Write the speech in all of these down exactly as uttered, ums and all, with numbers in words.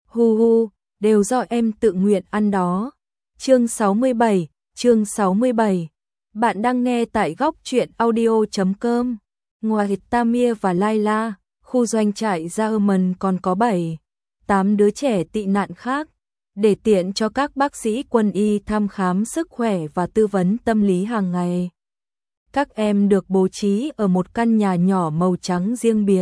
Hu hu, đều do em tự nguyện ăn đó. Chương sáu mươi bảy, chương sáu mươi bảy. Bạn đang nghe tại góc truyện audio chấm com. Ngoài Tamir và Layla, khu doanh trại German còn có bảy, tám đứa trẻ tị nạn khác, để tiện cho các bác sĩ quân y thăm khám sức khỏe và tư vấn tâm lý hàng ngày. Các em được bố trí ở một căn nhà nhỏ màu trắng riêng biệt,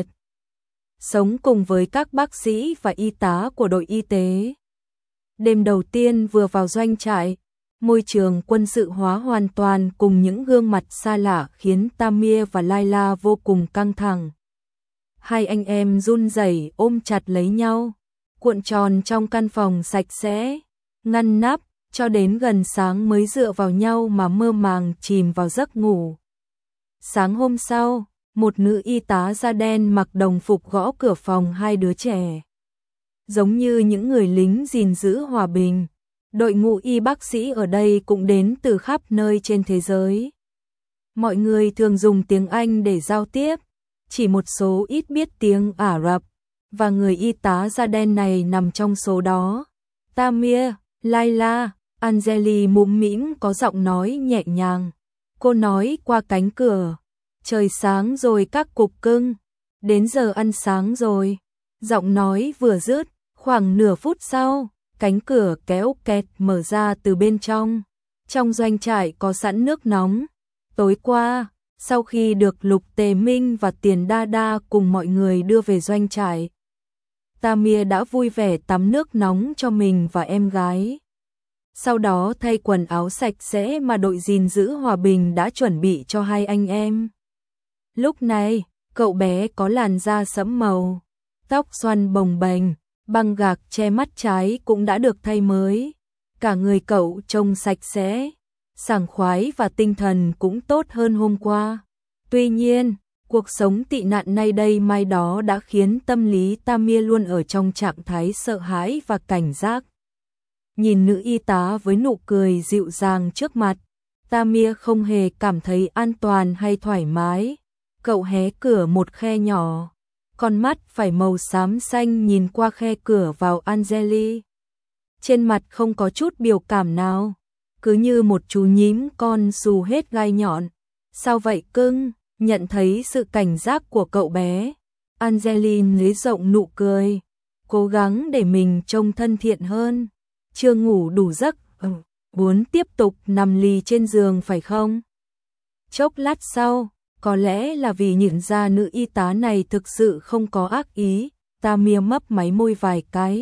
sống cùng với các bác sĩ và y tá của đội y tế. Đêm đầu tiên vừa vào doanh trại, môi trường quân sự hóa hoàn toàn cùng những gương mặt xa lạ khiến Tamir và Layla vô cùng căng thẳng. Hai anh em run rẩy ôm chặt lấy nhau, cuộn tròn trong căn phòng sạch sẽ, ngăn nắp, cho đến gần sáng mới dựa vào nhau mà mơ màng chìm vào giấc ngủ. Sáng hôm sau, một nữ y tá da đen mặc đồng phục gõ cửa phòng hai đứa trẻ. Giống như những người lính gìn giữ hòa bình, đội ngũ y bác sĩ ở đây cũng đến từ khắp nơi trên thế giới. Mọi người thường dùng tiếng Anh để giao tiếp, chỉ một số ít biết tiếng Ả Rập, và người y tá da đen này nằm trong số đó. Tamir, Layla, Anjali mũm mĩm có giọng nói nhẹ nhàng. Cô nói qua cánh cửa, trời sáng rồi các cục cưng, đến giờ ăn sáng rồi. Giọng nói vừa dứt, khoảng nửa phút sau, cánh cửa kéo kẹt mở ra từ bên trong. Trong doanh trại có sẵn nước nóng. Tối qua, sau khi được Lục Tề Minh và Tiền Đa Đa cùng mọi người đưa về doanh trại, Tamir đã vui vẻ tắm nước nóng cho mình và em gái. Sau đó thay quần áo sạch sẽ mà đội gìn giữ hòa bình đã chuẩn bị cho hai anh em. Lúc này, cậu bé có làn da sẫm màu, tóc xoăn bồng bềnh, băng gạc che mắt trái cũng đã được thay mới. Cả người cậu trông sạch sẽ, sảng khoái và tinh thần cũng tốt hơn hôm qua. Tuy nhiên, cuộc sống tị nạn nay đây mai đó đã khiến tâm lý Tamir luôn ở trong trạng thái sợ hãi và cảnh giác. Nhìn nữ y tá với nụ cười dịu dàng trước mặt, Tamir không hề cảm thấy an toàn hay thoải mái. Cậu hé cửa một khe nhỏ, con mắt phải màu xám xanh nhìn qua khe cửa vào Anjali. Trên mặt không có chút biểu cảm nào, cứ như một chú nhím con xù hết gai nhọn. Sao vậy cưng? Nhận thấy sự cảnh giác của cậu bé, Anjali lấy rộng nụ cười, cố gắng để mình trông thân thiện hơn. Chưa ngủ đủ giấc, ừ, muốn tiếp tục nằm lì trên giường phải không? Chốc lát sau, có lẽ là vì nhận ra nữ y tá này thực sự không có ác ý, Tamir mấp máy môi vài cái,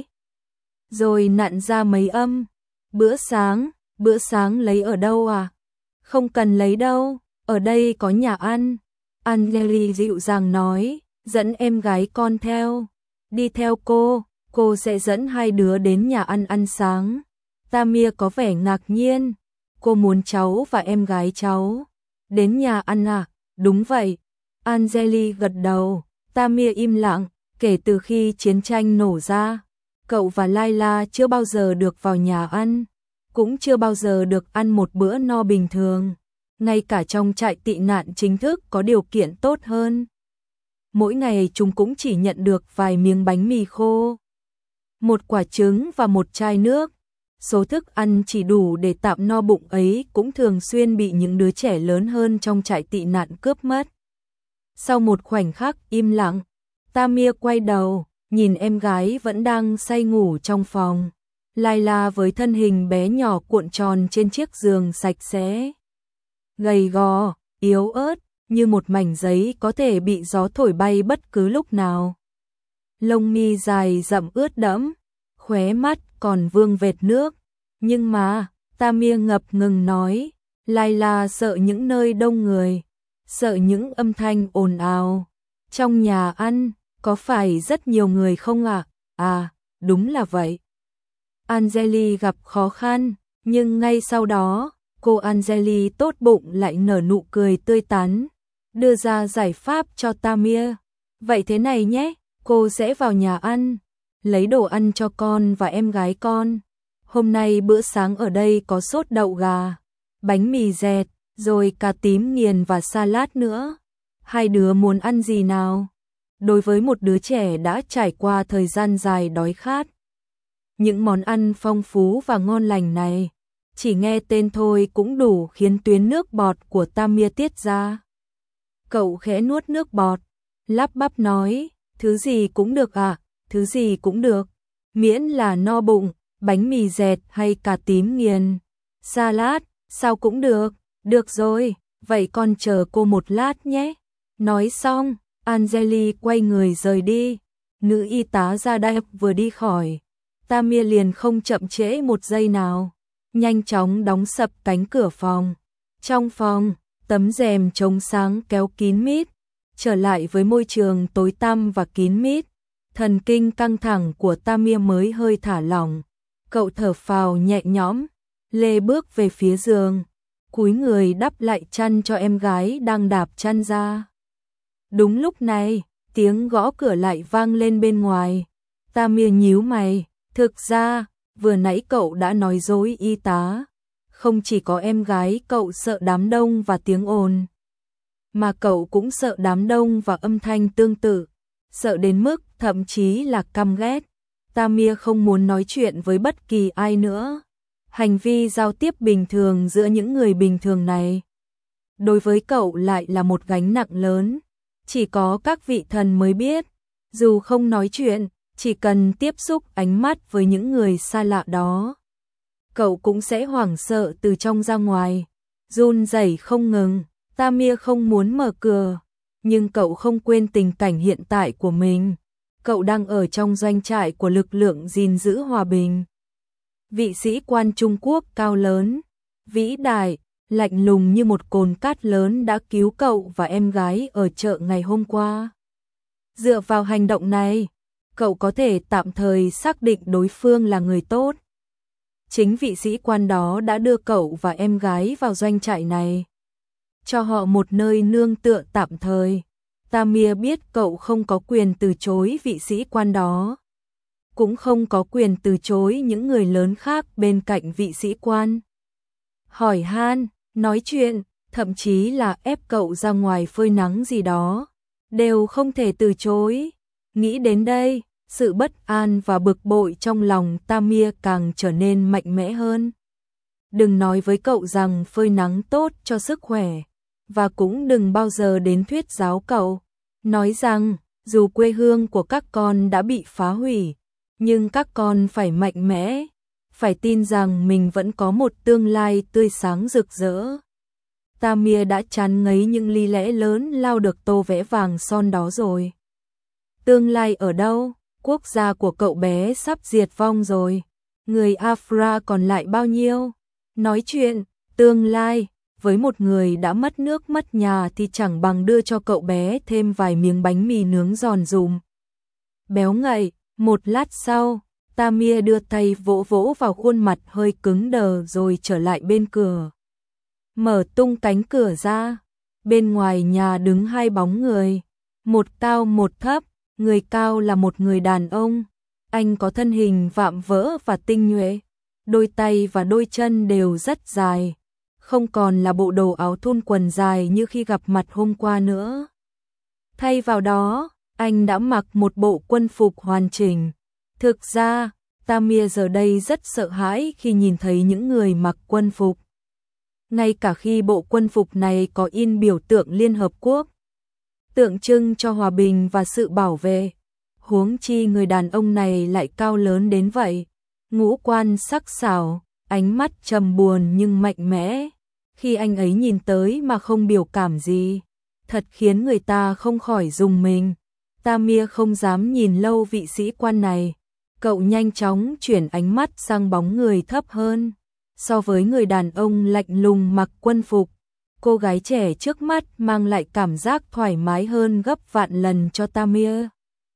rồi nặn ra mấy âm. Bữa sáng, bữa sáng lấy ở đâu à? Không cần lấy đâu, ở đây có nhà ăn. Anjali dịu dàng nói, dẫn em gái con theo. Đi theo cô, cô sẽ dẫn hai đứa đến nhà ăn ăn sáng. Tamir có vẻ ngạc nhiên, cô muốn cháu và em gái cháu đến nhà ăn à? Đúng vậy. Anjali gật đầu. Tamir im lặng. Kể từ khi chiến tranh nổ ra, cậu và Layla chưa bao giờ được vào nhà ăn, cũng chưa bao giờ được ăn một bữa no bình thường. Ngay cả trong trại tị nạn chính thức có điều kiện tốt hơn, mỗi ngày chúng cũng chỉ nhận được vài miếng bánh mì khô, một quả trứng và một chai nước. Số thức ăn chỉ đủ để tạm no bụng ấy cũng thường xuyên bị những đứa trẻ lớn hơn trong trại tị nạn cướp mất. Sau một khoảnh khắc im lặng, Tamir quay đầu, nhìn em gái vẫn đang say ngủ trong phòng. Layla với thân hình bé nhỏ cuộn tròn trên chiếc giường sạch sẽ, gầy gò, yếu ớt, như một mảnh giấy có thể bị gió thổi bay bất cứ lúc nào. Lông mi dài rậm ướt đẫm, khóe mắt còn vương vệt nước. Nhưng mà, Tamir ngập ngừng nói, Layla sợ những nơi đông người, sợ những âm thanh ồn ào. Trong nhà ăn, có phải rất nhiều người không ạ? À? à, đúng là vậy. Anjali gặp khó khăn, nhưng ngay sau đó, cô Anjali tốt bụng lại nở nụ cười tươi tắn, đưa ra giải pháp cho Tamir. Vậy thế này nhé, cô sẽ vào nhà ăn, lấy đồ ăn cho con và em gái con. Hôm nay bữa sáng ở đây có sốt đậu gà, bánh mì dẹt, rồi cà tím nghiền và salad nữa. Hai đứa muốn ăn gì nào? Đối với một đứa trẻ đã trải qua thời gian dài đói khát, Những món ăn phong phú và ngon lành này, chỉ nghe tên thôi cũng đủ khiến tuyến nước bọt của Tamia tiết ra. Cậu khẽ nuốt nước bọt, lắp bắp nói, thứ gì cũng được ạ, à, thứ gì cũng được, miễn là no bụng, bánh mì dẹt hay cà tím nghiền, salad, sao cũng được, được rồi, vậy con chờ cô một lát nhé. Nói xong, Angeli quay người rời đi, nữ y tá ra đây vừa đi khỏi, Tamia liền không chậm trễ một giây nào, nhanh chóng đóng sập cánh cửa phòng. Trong phòng, tấm rèm chống sáng kéo kín mít, trở lại với môi trường tối tăm và kín mít, thần kinh căng thẳng của Tamia mới hơi thả lỏng. Cậu thở phào nhẹ nhõm, lê bước về phía giường, cúi người đắp lại chăn cho em gái đang đạp chăn ra. Đúng lúc này, tiếng gõ cửa lại vang lên bên ngoài. Tamia nhíu mày, thực ra, vừa nãy cậu đã nói dối y tá. Không chỉ có em gái cậu sợ đám đông và tiếng ồn, mà cậu cũng sợ đám đông và âm thanh tương tự, sợ đến mức thậm chí là căm ghét. Tamia không muốn nói chuyện với bất kỳ ai nữa. Hành vi giao tiếp bình thường giữa những người bình thường này, đối với cậu lại là một gánh nặng lớn. Chỉ có các vị thần mới biết, dù không nói chuyện, chỉ cần tiếp xúc ánh mắt với những người xa lạ đó, cậu cũng sẽ hoảng sợ từ trong ra ngoài, run rẩy không ngừng. Tamia không muốn mở cửa, nhưng cậu không quên tình cảnh hiện tại của mình. Cậu đang ở trong doanh trại của lực lượng gìn giữ hòa bình. Vị sĩ quan Trung Quốc cao lớn, vĩ đại, lạnh lùng như một cồn cát lớn đã cứu cậu và em gái ở chợ ngày hôm qua. Dựa vào hành động này, cậu có thể tạm thời xác định đối phương là người tốt. Chính vị sĩ quan đó đã đưa cậu và em gái vào doanh trại này, cho họ một nơi nương tựa tạm thời. Tamia biết cậu không có quyền từ chối vị sĩ quan đó, cũng không có quyền từ chối những người lớn khác bên cạnh vị sĩ quan. Hỏi han, nói chuyện, thậm chí là ép cậu ra ngoài phơi nắng gì đó, đều không thể từ chối. Nghĩ đến đây, sự bất an và bực bội trong lòng Tamia càng trở nên mạnh mẽ hơn. Đừng nói với cậu rằng phơi nắng tốt cho sức khỏe, và cũng đừng bao giờ đến thuyết giáo cậu, nói rằng dù quê hương của các con đã bị phá hủy, nhưng các con phải mạnh mẽ, phải tin rằng mình vẫn có một tương lai tươi sáng rực rỡ. Tamia đã chán ngấy những lý lẽ lớn lao được tô vẽ vàng son đó rồi. Tương lai ở đâu? Quốc gia của cậu bé sắp diệt vong rồi. Người Afra còn lại bao nhiêu? Nói chuyện, tương lai, với một người đã mất nước mất nhà thì chẳng bằng đưa cho cậu bé thêm vài miếng bánh mì nướng giòn giùm. Béo ngậy, một lát sau, Tamia đưa tay vỗ vỗ vào khuôn mặt hơi cứng đờ rồi trở lại bên cửa. Mở tung cánh cửa ra, bên ngoài nhà đứng hai bóng người, một cao một thấp. Người cao là một người đàn ông, anh có thân hình vạm vỡ và tinh nhuệ, đôi tay và đôi chân đều rất dài, không còn là bộ đồ áo thun quần dài như khi gặp mặt hôm qua nữa. Thay vào đó, anh đã mặc một bộ quân phục hoàn chỉnh. Thực ra, Tamia giờ đây rất sợ hãi khi nhìn thấy những người mặc quân phục. Ngay cả khi bộ quân phục này có in biểu tượng Liên Hợp Quốc, tượng trưng cho hòa bình và sự bảo vệ. Huống chi người đàn ông này lại cao lớn đến vậy, ngũ quan sắc sảo, ánh mắt trầm buồn nhưng mạnh mẽ. Khi anh ấy nhìn tới mà không biểu cảm gì, thật khiến người ta không khỏi rùng mình. Tamia không dám nhìn lâu vị sĩ quan này. Cậu nhanh chóng chuyển ánh mắt sang bóng người thấp hơn. So với người đàn ông lạnh lùng mặc quân phục, cô gái trẻ trước mắt mang lại cảm giác thoải mái hơn gấp vạn lần cho Tamia.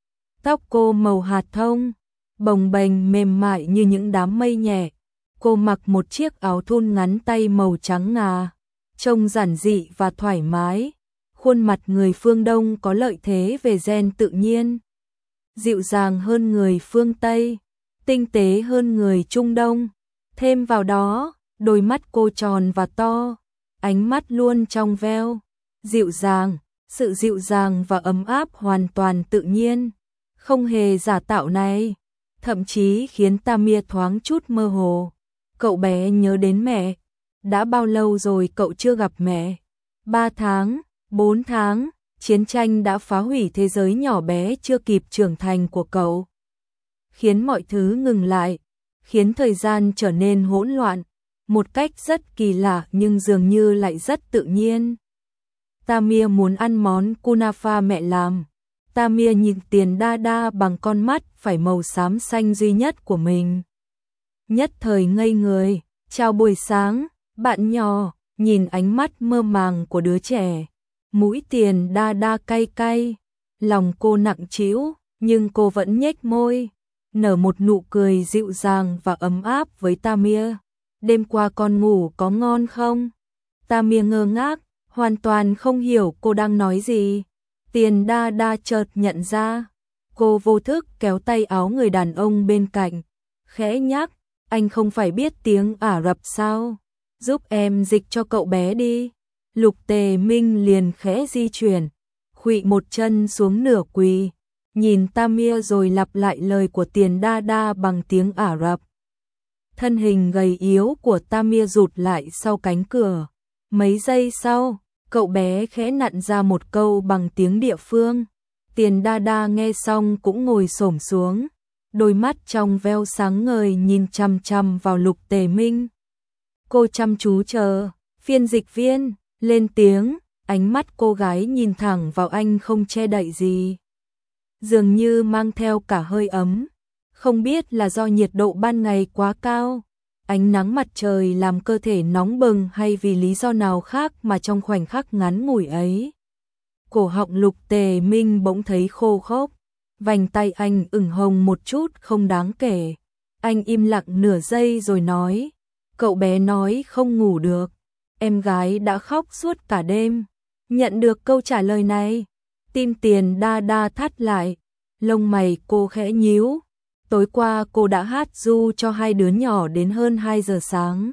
Tóc cô màu hạt thông, bồng bềnh mềm mại như những đám mây nhẹ. Cô mặc một chiếc áo thun ngắn tay màu trắng ngà, trông giản dị và thoải mái. Khuôn mặt người phương Đông có lợi thế về gen tự nhiên, dịu dàng hơn người phương Tây, tinh tế hơn người Trung Đông. Thêm vào đó, đôi mắt cô tròn và to, ánh mắt luôn trong veo, dịu dàng, sự dịu dàng và ấm áp hoàn toàn tự nhiên, không hề giả tạo này. thậm chí khiến Tamia thoáng chút mơ hồ. Cậu bé nhớ đến mẹ. Đã bao lâu rồi cậu chưa gặp mẹ? Ba tháng, bốn tháng, chiến tranh đã phá hủy thế giới nhỏ bé chưa kịp trưởng thành của cậu. Khiến mọi thứ ngừng lại, khiến thời gian trở nên hỗn loạn, một cách rất kỳ lạ nhưng dường như lại rất tự nhiên. Tamia muốn ăn món kunafa mẹ làm. Tamia nhìn Tiền Đa Đa bằng con mắt phải màu xám xanh duy nhất của mình. Nhất thời ngây người, chào buổi sáng, bạn nhỏ, nhìn ánh mắt mơ màng của đứa trẻ. Mũi Tiền Đa Đa cay cay, lòng cô nặng trĩu, nhưng cô vẫn nhếch môi, nở một nụ cười dịu dàng và ấm áp với Tamia. Đêm qua con ngủ có ngon không? Tamia ngơ ngác, hoàn toàn không hiểu cô đang nói gì. Tiền Đa Đa chợt nhận ra, cô vô thức kéo tay áo người đàn ông bên cạnh, khẽ nhắc, anh không phải biết tiếng Ả Rập sao? Giúp em dịch cho cậu bé đi. Lục Tề Minh liền khẽ di chuyển, khuỵu một chân xuống nửa quỳ, nhìn Tamia rồi lặp lại lời của Tiền Đa Đa bằng tiếng Ả Rập. Thân hình gầy yếu của Tamia rụt lại sau cánh cửa. Mấy giây sau, cậu bé khẽ nặn ra một câu bằng tiếng địa phương. Tiền Đa Đa nghe xong cũng ngồi xổm xuống, đôi mắt trong veo sáng ngời nhìn chằm chằm vào Lục Tề Minh. Cô chăm chú chờ, phiên dịch viên lên tiếng, ánh mắt cô gái nhìn thẳng vào anh không che đậy gì, dường như mang theo cả hơi ấm. Không biết là do nhiệt độ ban ngày quá cao, ánh nắng mặt trời làm cơ thể nóng bừng hay vì lý do nào khác mà trong khoảnh khắc ngắn ngủi ấy, cổ họng Lục Tề Minh bỗng thấy khô khốc, vành tay anh ửng hồng một chút không đáng kể. Anh im lặng nửa giây rồi nói, cậu bé nói không ngủ được, em gái đã khóc suốt cả đêm. Nhận được câu trả lời này, tim Tiền Đa Đa thắt lại, lông mày cô khẽ nhíu. Tối qua cô đã hát ru cho hai đứa nhỏ đến hơn hai giờ sáng.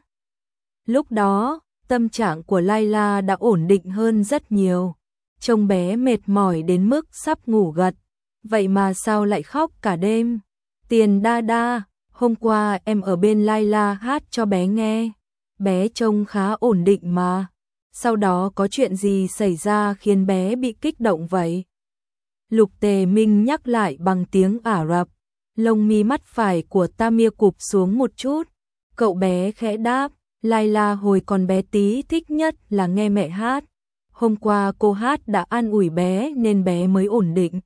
Lúc đó, tâm trạng của Layla đã ổn định hơn rất nhiều. Trông bé mệt mỏi đến mức sắp ngủ gật, vậy mà sao lại khóc cả đêm? Tiền Đa Đa, hôm qua em ở bên Layla hát cho bé nghe. Bé trông khá ổn định mà. Sau đó có chuyện gì xảy ra khiến bé bị kích động vậy? Lục Tề Minh nhắc lại bằng tiếng Ả Rập. Lông mi mắt phải của Tamia cụp xuống một chút. Cậu bé khẽ đáp, Layla hồi còn bé tí thích nhất là nghe mẹ hát. Hôm qua cô hát đã an ủi bé nên bé mới ổn định.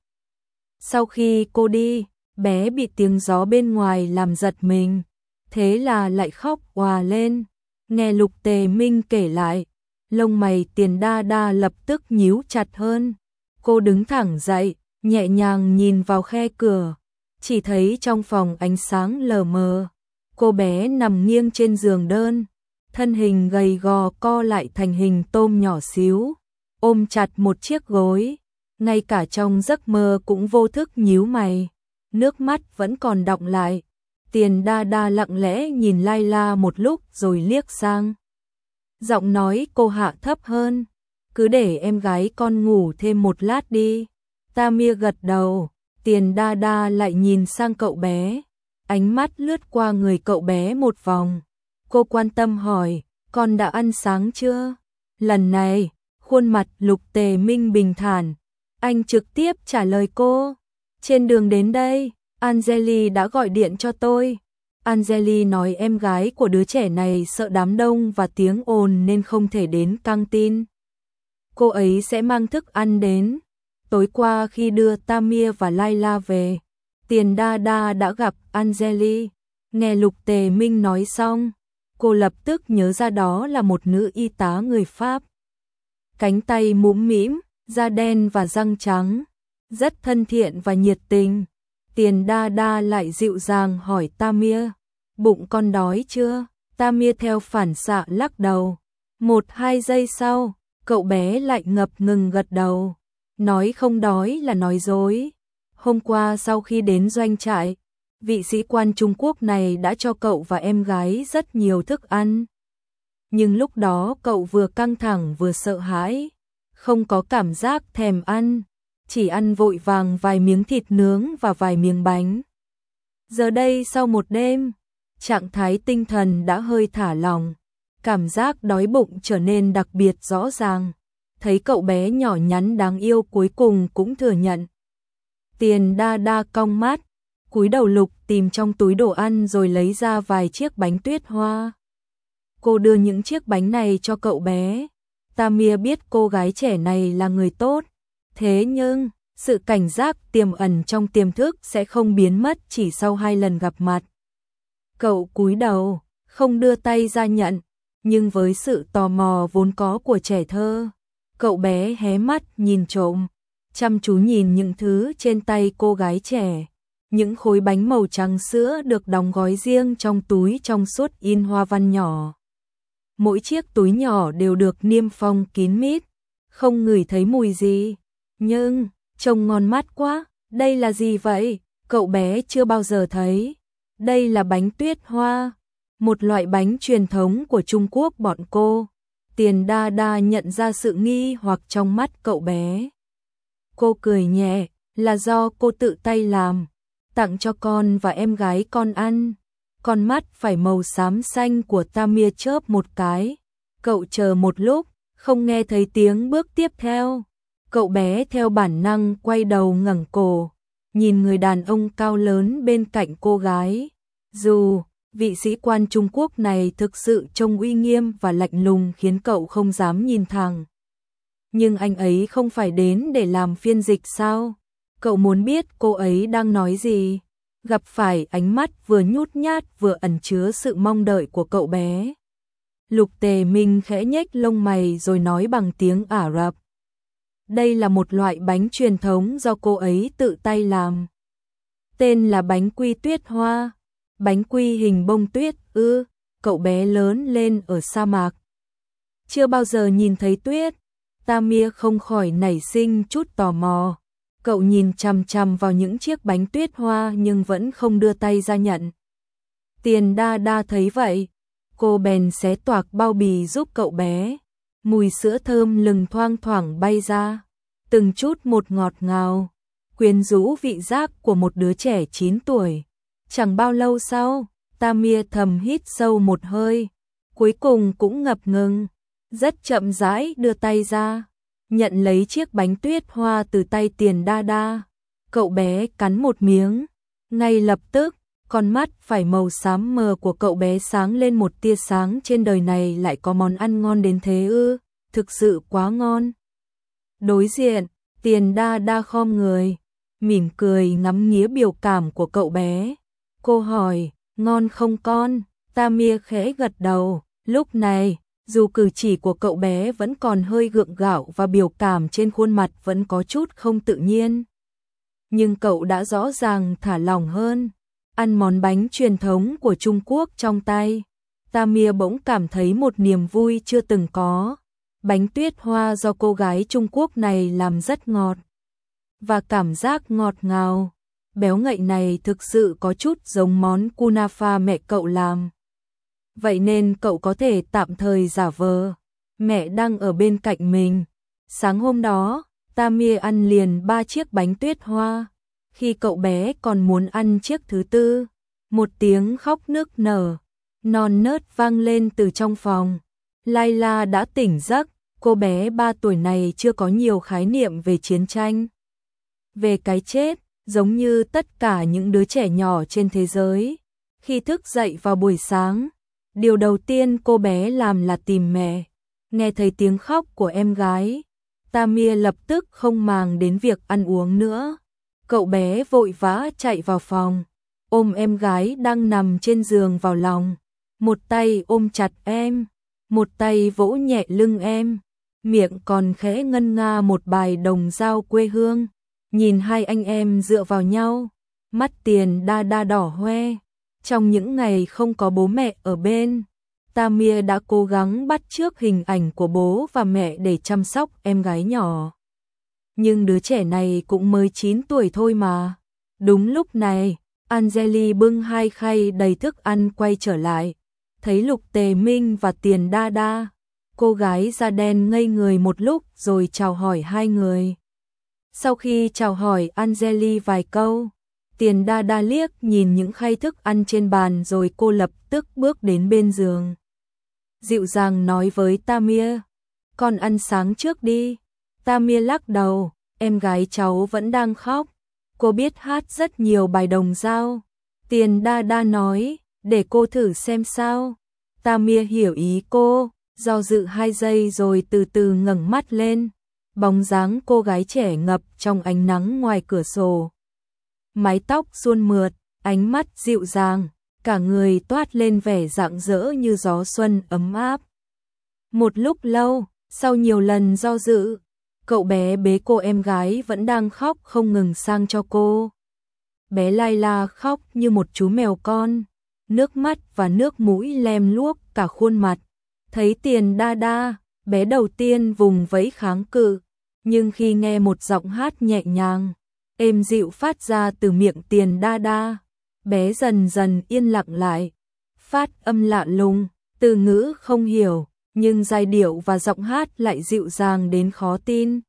Sau khi cô đi, bé bị tiếng gió bên ngoài làm giật mình, thế là lại khóc òa lên. Nghe Lục Tề Minh kể lại, lông mày Tiền Đa Đa lập tức nhíu chặt hơn. Cô đứng thẳng dậy, nhẹ nhàng nhìn vào khe cửa, chỉ thấy trong phòng ánh sáng lờ mờ. Cô bé nằm nghiêng trên giường đơn, thân hình gầy gò co lại thành hình tôm nhỏ xíu, ôm chặt một chiếc gối, ngay cả trong giấc mơ cũng vô thức nhíu mày, nước mắt vẫn còn đọng lại. Tiền Đa Đa lặng lẽ nhìn Layla một lúc rồi liếc sang. Giọng nói cô hạ thấp hơn, cứ để em gái con ngủ thêm một lát đi. Tamia gật đầu. Tiền Đa Đa lại nhìn sang cậu bé, ánh mắt lướt qua người cậu bé một vòng. Cô quan tâm hỏi, con đã ăn sáng chưa? Lần này, khuôn mặt Lục Tề Minh bình thản, anh trực tiếp trả lời cô. Trên đường đến đây, Angeli đã gọi điện cho tôi. Angeli nói em gái của đứa trẻ này sợ đám đông và tiếng ồn nên không thể đến căng tin. Cô ấy sẽ mang thức ăn đến. Tối qua khi đưa Tamia và Layla về, Tiền Đa Đa đã gặp Angeli. Nghe Lục Tề Minh nói xong, cô lập tức nhớ ra đó là một nữ y tá người Pháp. Cánh tay mũm mĩm, da đen và răng trắng, rất thân thiện và nhiệt tình. Tiền Đa Đa lại dịu dàng hỏi Tamia, bụng con đói chưa? Tamia theo phản xạ lắc đầu. Một hai giây sau, cậu bé lại ngập ngừng gật đầu. Nói không đói là nói dối. Hôm qua sau khi đến doanh trại, vị sĩ quan Trung Quốc này đã cho cậu và em gái rất nhiều thức ăn. Nhưng lúc đó cậu vừa căng thẳng vừa sợ hãi, không có cảm giác thèm ăn, chỉ ăn vội vàng vài miếng thịt nướng và vài miếng bánh. Giờ đây sau một đêm, trạng thái tinh thần đã hơi thả lỏng, cảm giác đói bụng trở nên đặc biệt rõ ràng. Thấy cậu bé nhỏ nhắn đáng yêu cuối cùng cũng thừa nhận. Tiền Đa Đa cong mắt, cúi đầu lục tìm trong túi đồ ăn rồi lấy ra vài chiếc bánh tuyết hoa. Cô đưa những chiếc bánh này cho cậu bé. Tamia biết cô gái trẻ này là người tốt, thế nhưng sự cảnh giác tiềm ẩn trong tiềm thức sẽ không biến mất chỉ sau hai lần gặp mặt. Cậu cúi đầu, không đưa tay ra nhận, nhưng với sự tò mò vốn có của trẻ thơ, cậu bé hé mắt nhìn trộm, chăm chú nhìn những thứ trên tay cô gái trẻ. Những khối bánh màu trắng sữa được đóng gói riêng trong túi trong suốt in hoa văn nhỏ. Mỗi chiếc túi nhỏ đều được niêm phong kín mít, không ngửi thấy mùi gì, nhưng trông ngon mắt quá. Đây là gì vậy? Cậu bé chưa bao giờ thấy. Đây là bánh tuyết hoa, một loại bánh truyền thống của Trung Quốc bọn cô. Tiền Đa Đa nhận ra sự nghi hoặc trong mắt cậu bé. Cô cười nhẹ, là do cô tự tay làm, tặng cho con và em gái con ăn. Con mắt phải màu xám xanh của Tamia chớp một cái. Cậu chờ một lúc, không nghe thấy tiếng bước tiếp theo. Cậu bé theo bản năng quay đầu ngẩng cổ, nhìn người đàn ông cao lớn bên cạnh cô gái. Dù vị sĩ quan Trung Quốc này thực sự trông uy nghiêm và lạnh lùng khiến cậu không dám nhìn thẳng. Nhưng anh ấy không phải đến để làm phiên dịch sao? Cậu muốn biết cô ấy đang nói gì? Gặp phải ánh mắt vừa nhút nhát vừa ẩn chứa sự mong đợi của cậu bé. Lục Tề Minh khẽ nhếch lông mày rồi nói bằng tiếng Ả Rập. Đây là một loại bánh truyền thống do cô ấy tự tay làm. Tên là bánh quy tuyết hoa. Bánh quy hình bông tuyết ư? Cậu bé lớn lên ở sa mạc, chưa bao giờ nhìn thấy tuyết. Tamia không khỏi nảy sinh chút tò mò. Cậu nhìn chằm chằm vào những chiếc bánh tuyết hoa nhưng vẫn không đưa tay ra nhận. Tiền Đa Đa thấy vậy, cô bèn xé toạc bao bì giúp cậu bé. Mùi sữa thơm lừng thoang thoảng bay ra, từng chút một ngọt ngào, quyến rũ vị giác của một đứa trẻ chín tuổi. Chẳng bao lâu sau, Tamia thầm hít sâu một hơi, cuối cùng cũng ngập ngừng, rất chậm rãi đưa tay ra, nhận lấy chiếc bánh tuyết hoa từ tay Tiền Đa Đa. Cậu bé cắn một miếng, ngay lập tức, con mắt phải màu xám mờ của cậu bé sáng lên một tia sáng. Trên đời này lại có món ăn ngon đến thế ư? Thực sự quá ngon. Đối diện, Tiền Đa Đa khom người, mỉm cười ngắm nghía biểu cảm của cậu bé. Cô hỏi, ngon không con? Tamia khẽ gật đầu. Lúc này, dù cử chỉ của cậu bé vẫn còn hơi gượng gạo và biểu cảm trên khuôn mặt vẫn có chút không tự nhiên, nhưng cậu đã rõ ràng thả lỏng hơn. Ăn món bánh truyền thống của Trung Quốc trong tay, Tamia bỗng cảm thấy một niềm vui chưa từng có. Bánh tuyết hoa do cô gái Trung Quốc này làm rất ngọt, và cảm giác ngọt ngào, béo ngậy này thực sự có chút giống món kunafa mẹ cậu làm. Vậy nên cậu có thể tạm thời giả vờ mẹ đang ở bên cạnh mình. Sáng hôm đó, Tamia ăn liền ba chiếc bánh tuyết hoa. Khi cậu bé còn muốn ăn chiếc thứ tư, một tiếng khóc nức nở, non nớt vang lên từ trong phòng. Layla đã tỉnh giấc, cô bé ba tuổi này chưa có nhiều khái niệm về chiến tranh, về cái chết, giống như tất cả những đứa trẻ nhỏ trên thế giới. Khi thức dậy vào buổi sáng, điều đầu tiên cô bé làm là tìm mẹ. Nghe thấy tiếng khóc của em gái, Tamia lập tức không màng đến việc ăn uống nữa. Cậu bé vội vã chạy vào phòng, ôm em gái đang nằm trên giường vào lòng. Một tay ôm chặt em, một tay vỗ nhẹ lưng em, miệng còn khẽ ngân nga một bài đồng dao quê hương. Nhìn hai anh em dựa vào nhau, mắt Tiền Đa Đa đỏ hoe. Trong những ngày không có bố mẹ ở bên, Tamia đã cố gắng bắt chước hình ảnh của bố và mẹ để chăm sóc em gái nhỏ. Nhưng đứa trẻ này cũng mới chín tuổi thôi mà. Đúng lúc này, Angeli bưng hai khay đầy thức ăn quay trở lại. Thấy Lục Tề Minh và Tiền Đa Đa, cô gái da đen ngây người một lúc rồi chào hỏi hai người. Sau khi chào hỏi Angeli vài câu, Tiền Đa Đa liếc nhìn những khay thức ăn trên bàn rồi cô lập tức bước đến bên giường. Dịu dàng nói với Tamia, con ăn sáng trước đi. Tamia lắc đầu, em gái cháu vẫn đang khóc. Cô biết hát rất nhiều bài đồng dao. Tiền Đa Đa nói, để cô thử xem sao. Tamia hiểu ý cô, do dự hai giây rồi từ từ ngẩng mắt lên. Bóng dáng cô gái trẻ ngập trong ánh nắng ngoài cửa sổ. Mái tóc suôn mượt, ánh mắt dịu dàng, cả người toát lên vẻ rạng rỡ như gió xuân ấm áp. Một lúc lâu, sau nhiều lần do dự, cậu bé bế cô em gái vẫn đang khóc không ngừng sang cho cô. Bé Layla khóc như một chú mèo con, nước mắt và nước mũi lem luốc cả khuôn mặt. Thấy Tiền Đa Đa, bé đầu tiên vùng vẫy kháng cự, nhưng khi nghe một giọng hát nhẹ nhàng, êm dịu phát ra từ miệng Tiền Đa Đa, bé dần dần yên lặng lại. Phát âm lạ lùng, từ ngữ không hiểu, nhưng giai điệu và giọng hát lại dịu dàng đến khó tin.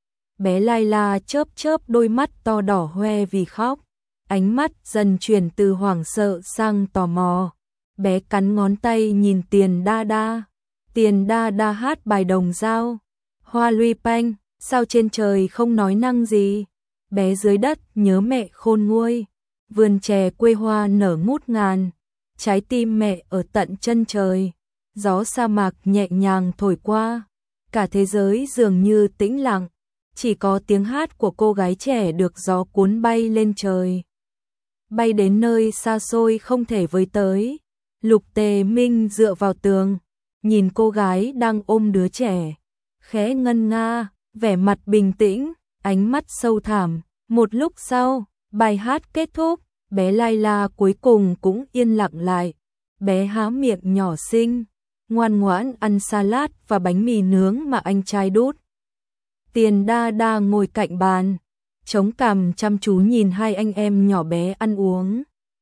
Bé Layla chớp chớp đôi mắt to đỏ hoe vì khóc, ánh mắt dần chuyển từ hoảng sợ sang tò mò. Bé cắn ngón tay nhìn Tiền Đa Đa. Tiền Đa Đa hát bài đồng dao, Hoa Luy Panh, sao trên trời không nói năng gì. Bé dưới đất nhớ mẹ khôn nguôi, vườn chè quê hoa nở ngút ngàn, trái tim mẹ ở tận chân trời. Gió sa mạc nhẹ nhàng thổi qua, cả thế giới dường như tĩnh lặng, chỉ có tiếng hát của cô gái trẻ được gió cuốn bay lên trời. Bay đến nơi xa xôi không thể với tới. Lục Tề Minh dựa vào tường, nhìn cô gái đang ôm đứa trẻ, khẽ ngân nga, vẻ mặt bình tĩnh, ánh mắt sâu thẳm. Một lúc sau, bài hát kết thúc, bé Layla cuối cùng cũng yên lặng lại. Bé há miệng nhỏ xinh, ngoan ngoãn ăn salad và bánh mì nướng mà anh trai đút. Tiền Đa Đa ngồi cạnh bàn, chống cằm chăm chú nhìn hai anh em nhỏ bé ăn uống.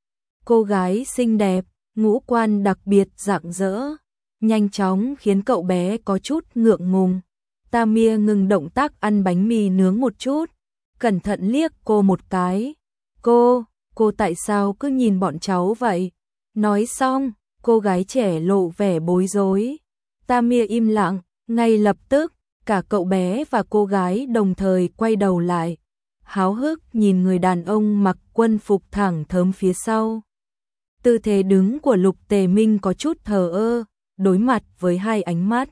Cô gái xinh đẹp, ngũ quan đặc biệt rạng rỡ, nhanh chóng khiến cậu bé có chút ngượng ngùng. Tamia ngừng động tác ăn bánh mì nướng một chút, cẩn thận liếc cô một cái. Cô, cô tại sao cứ nhìn bọn cháu vậy? Nói xong, cô gái trẻ lộ vẻ bối rối. Tamia im lặng, ngay lập tức, cả cậu bé và cô gái đồng thời quay đầu lại, háo hức nhìn người đàn ông mặc quân phục thẳng thớm phía sau. Tư thế đứng của Lục Tề Minh có chút thờ ơ, đối mặt với hai ánh mắt.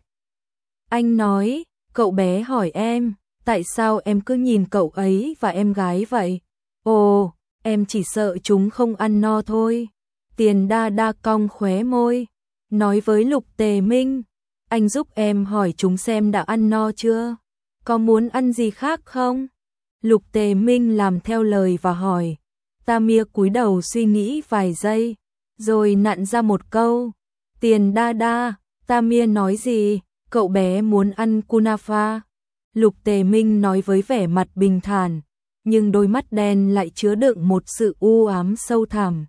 Anh nói, cậu bé hỏi em, tại sao em cứ nhìn cậu ấy và em gái vậy? Ồ, em chỉ sợ chúng không ăn no thôi. Tiền Đa Đa cong khóe môi, nói với Lục Tề Minh, anh giúp em hỏi chúng xem đã ăn no chưa? Có muốn ăn gì khác không? Lục Tề Minh làm theo lời và hỏi. Tamia cúi đầu suy nghĩ vài giây, rồi nặn ra một câu. Tiền Đa Đa, Tamia nói gì? Cậu bé muốn ăn kunafa. Lục Tề Minh nói với vẻ mặt bình thản, nhưng đôi mắt đen lại chứa đựng một sự u ám sâu thẳm.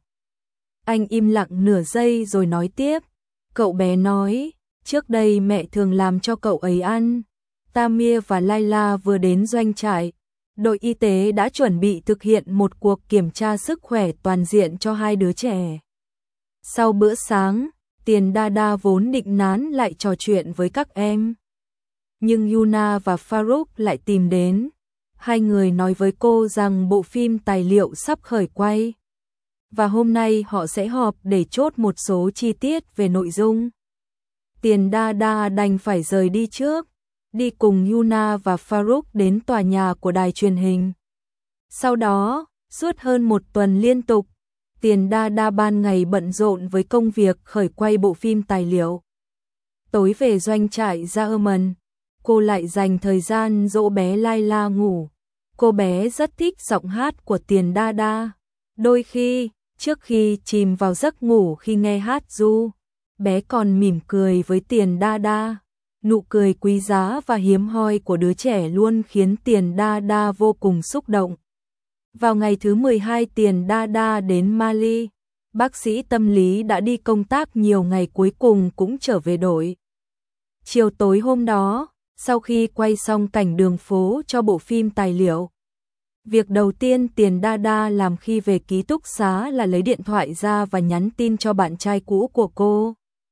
Anh im lặng nửa giây rồi nói tiếp. Cậu bé nói, trước đây mẹ thường làm cho cậu ấy ăn. Tamia và Layla vừa đến doanh trại. Đội y tế đã chuẩn bị thực hiện một cuộc kiểm tra sức khỏe toàn diện cho hai đứa trẻ. Sau bữa sáng, Tiền Đa Đa vốn định nán lại trò chuyện với các em. Nhưng Yuna và Farouk lại tìm đến. Hai người nói với cô rằng bộ phim tài liệu sắp khởi quay. Và hôm nay họ sẽ họp để chốt một số chi tiết về nội dung. Tiền Đa Đa đành phải rời đi trước, đi cùng Yuna và Farouk đến tòa nhà của đài truyền hình. Sau đó, suốt hơn một tuần liên tục, Tiền Đa Đa ban ngày bận rộn với công việc khởi quay bộ phim tài liệu. Tối về doanh trại German, cô lại dành thời gian dỗ bé Layla ngủ. Cô bé rất thích giọng hát của Tiền Đa Đa. Đôi khi, trước khi chìm vào giấc ngủ khi nghe hát ru, bé còn mỉm cười với Tiền Đa Đa. Nụ cười quý giá và hiếm hoi của đứa trẻ luôn khiến Tiền Đa Đa vô cùng xúc động. Vào ngày thứ mười hai Tiền Đa Đa đến Mali, bác sĩ tâm lý đã đi công tác nhiều ngày cuối cùng cũng trở về đội. Chiều tối hôm đó, sau khi quay xong cảnh đường phố cho bộ phim tài liệu, Việc đầu tiên Tiền Đa Đa làm khi về ký túc xá là lấy điện thoại ra và nhắn tin cho bạn trai cũ của cô.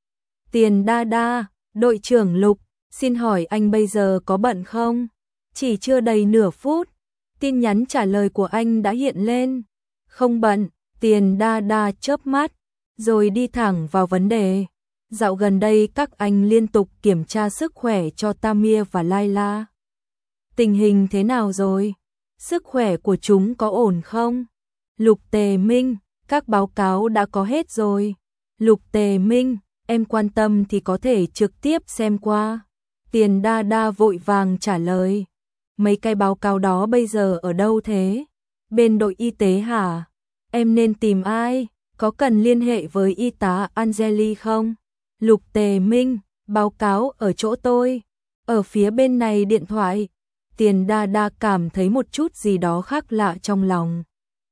Tiền Đa Đa, đội trưởng Lục, xin hỏi anh bây giờ có bận không? Chỉ chưa đầy nửa phút, tin nhắn trả lời của anh đã hiện lên. Không bận, Tiền Đa Đa chớp mắt, rồi đi thẳng vào vấn đề. Dạo gần đây các anh liên tục kiểm tra sức khỏe cho Tamia và Laila. Tình hình thế nào rồi? Sức khỏe của chúng có ổn không? Lục Tề Minh, các báo cáo đã có hết rồi. Lục Tề Minh, em quan tâm thì có thể trực tiếp xem qua. Tiền Đa Đa vội vàng trả lời. Mấy cái báo cáo đó bây giờ ở đâu thế? Bên đội y tế hả? Em nên tìm ai? Có cần liên hệ với y tá Angeli không? Lục Tề Minh, báo cáo ở chỗ tôi. Ở phía bên này điện thoại. Tiền Đa Đa cảm thấy một chút gì đó khác lạ trong lòng.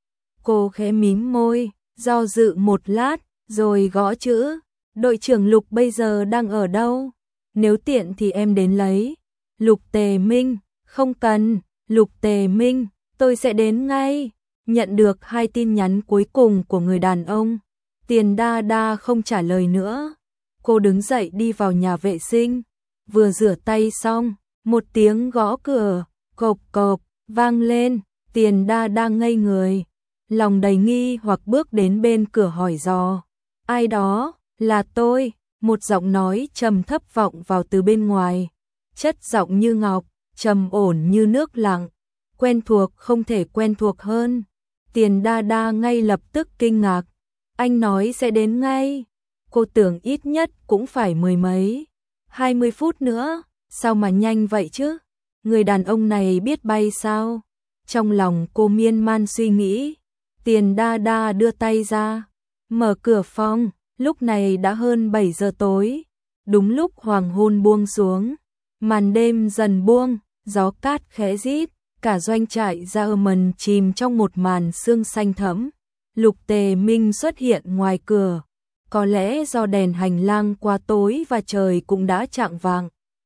Cô khẽ mím môi, do dự một lát, rồi gõ chữ. Đội trưởng Lục bây giờ đang ở đâu? Nếu tiện thì em đến lấy. Lục Tề Minh, không cần. Lục Tề Minh, tôi sẽ đến ngay. Nhận được hai tin nhắn cuối cùng của người đàn ông, Tiền Đa Đa không trả lời nữa. Cô đứng dậy đi vào nhà vệ sinh. Vừa rửa tay xong, một tiếng gõ cửa, cộp cộp, vang lên. Tiền Đa Đa ngây người, lòng đầy nghi hoặc bước đến bên cửa hỏi dò. Ai đó? Là tôi. Một giọng nói trầm thấp vọng vào từ bên ngoài. Chất giọng như ngọc, trầm ổn như nước lặng. Quen thuộc không thể quen thuộc hơn. Tiền Đa Đa ngay lập tức kinh ngạc. Anh nói sẽ đến ngay. Cô tưởng ít nhất cũng phải mười mấy, hai mươi phút nữa. Sao mà nhanh vậy chứ? Người đàn ông này biết bay sao? Trong lòng cô miên man suy nghĩ. Tiền Đa Đa đưa tay ra, mở cửa phòng. Lúc này đã hơn bảy giờ tối. Đúng lúc hoàng hôn buông xuống. Màn đêm dần buông, gió cát khẽ rít. Cả doanh trại German chìm trong một màn sương xanh thẫm. Lục Tề Minh xuất hiện ngoài cửa. Có lẽ do đèn hành lang quá tối và trời cũng đã chạng vạng.